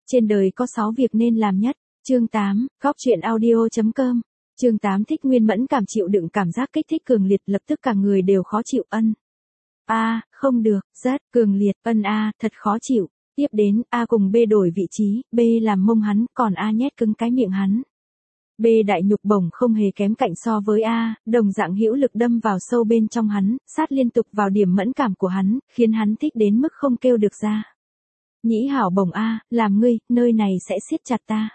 Trên đời có 6 việc nên làm nhất. Chương 8, góc truyện audio.com. Chương 8 Thích Nguyên mẫn cảm chịu đựng cảm giác kích thích cường liệt, lập tức cả người đều khó chịu. Không được, rất cường liệt. Thật khó chịu. Tiếp đến, A cùng B đổi vị trí, B làm mông hắn, còn A nhét cứng cái miệng hắn. B đại nhục bổng không hề kém cạnh so với A, đồng dạng hữu lực đâm vào sâu bên trong hắn, sát liên tục vào điểm mẫn cảm của hắn, khiến hắn thích đến mức không kêu được ra. Nhĩ hảo bổng A, làm ngươi, nơi này sẽ siết chặt ta.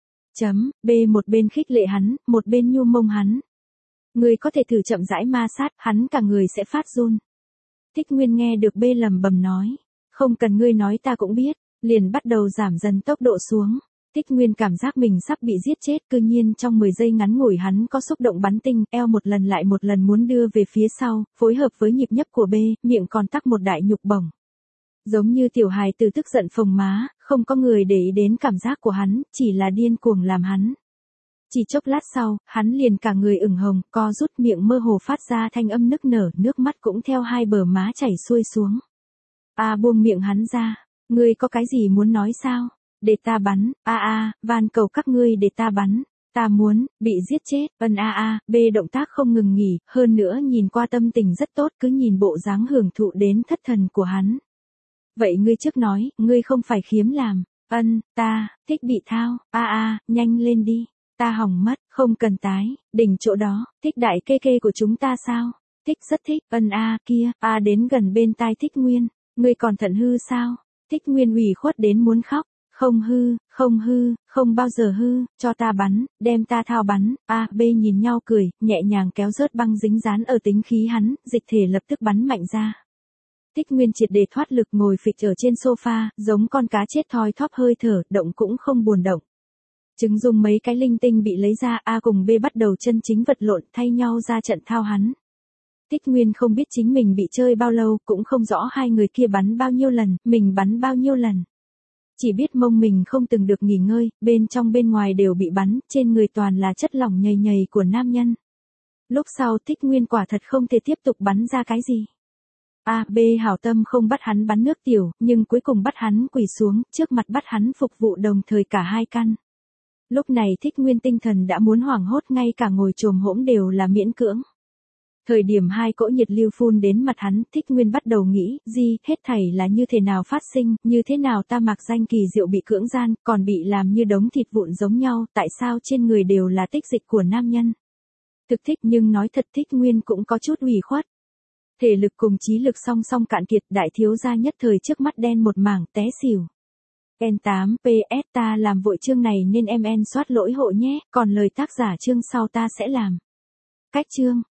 B một bên khích lệ hắn, một bên nhu mông hắn. Ngươi có thể thử chậm rãi ma sát, hắn cả người sẽ phát run. Thích Nguyên nghe được B lẩm bẩm nói. Không cần ngươi nói ta cũng biết, liền bắt đầu giảm dần tốc độ xuống. Thích Nguyên cảm giác mình sắp bị giết chết, cư nhiên trong 10 giây ngắn ngủi hắn có xúc động bắn tinh, eo một lần lại một lần muốn đưa về phía sau, phối hợp với nhịp nhấp của B, miệng còn tắc một đại nhục bổng. Giống như tiểu hài từ tức giận phồng má, không có người để ý đến cảm giác của hắn, chỉ là điên cuồng làm hắn. Chỉ chốc lát sau, hắn liền cả người ửng hồng, co rút miệng mơ hồ phát ra thanh âm nức nở, nước mắt cũng theo hai bờ má chảy xuôi xuống. Buông miệng hắn ra, ngươi có cái gì muốn nói sao? Để ta bắn, van cầu các ngươi để ta bắn. Ta muốn, bị giết chết, B động tác không ngừng nghỉ, hơn nữa nhìn qua tâm tình rất tốt, cứ nhìn bộ dáng hưởng thụ đến thất thần của hắn. Vậy ngươi trước nói, ngươi không phải khiếm làm. Ta, thích bị thao, nhanh lên đi. Ta hỏng mất, không cần tái, đỉnh chỗ đó, thích đại kê kê của chúng ta sao? Thích rất thích, kia, đến gần bên tai Thích Nguyên, ngươi còn thận hư sao? Thích Nguyên ủy khuất đến muốn khóc. Không bao giờ hư, cho ta bắn, đem ta thao bắn. B nhìn nhau cười, nhẹ nhàng kéo rớt băng dính dán ở tính khí hắn, dịch thể lập tức bắn mạnh ra. Thích Nguyên triệt để thoát lực ngồi phịch ở trên sofa, giống con cá chết thoi thóp hơi thở, động cũng không buồn động. Trứng dùng mấy cái linh tinh bị lấy ra, A cùng B bắt đầu chân chính vật lộn thay nhau ra trận thao hắn. Thích Nguyên không biết chính mình bị chơi bao lâu, cũng không rõ hai người kia bắn bao nhiêu lần, mình bắn bao nhiêu lần. Chỉ biết mông mình không từng được nghỉ ngơi, bên trong bên ngoài đều bị bắn, trên người toàn là chất lỏng nhầy nhầy của nam nhân. Lúc sau Thích Nguyên quả thật không thể tiếp tục bắn ra cái gì. B hảo tâm không bắt hắn bắn nước tiểu, nhưng cuối cùng bắt hắn quỳ xuống, trước mặt bắt hắn phục vụ đồng thời cả hai căn. Lúc này Thích Nguyên tinh thần đã muốn hoảng hốt, ngay cả ngồi chồm hỗn đều là miễn cưỡng. Thời điểm hai cỗ nhiệt lưu phun đến mặt hắn, Thích Nguyên bắt đầu nghĩ, hết thảy là như thế nào phát sinh, như thế nào ta mặc danh kỳ diệu bị cưỡng gian, còn bị làm như đống thịt vụn giống nhau, tại sao trên người đều là tích dịch của nam nhân. Thực thích nhưng nói thật Thích Nguyên cũng có chút ủy khuất. Thể lực cùng trí lực song song cạn kiệt, đại thiếu gia nhất thời trước mắt đen một mảng, té xỉu. N8 PS ta làm vội chương này nên soát lỗi hộ nhé, còn lời tác giả chương sau ta sẽ làm. Cách chương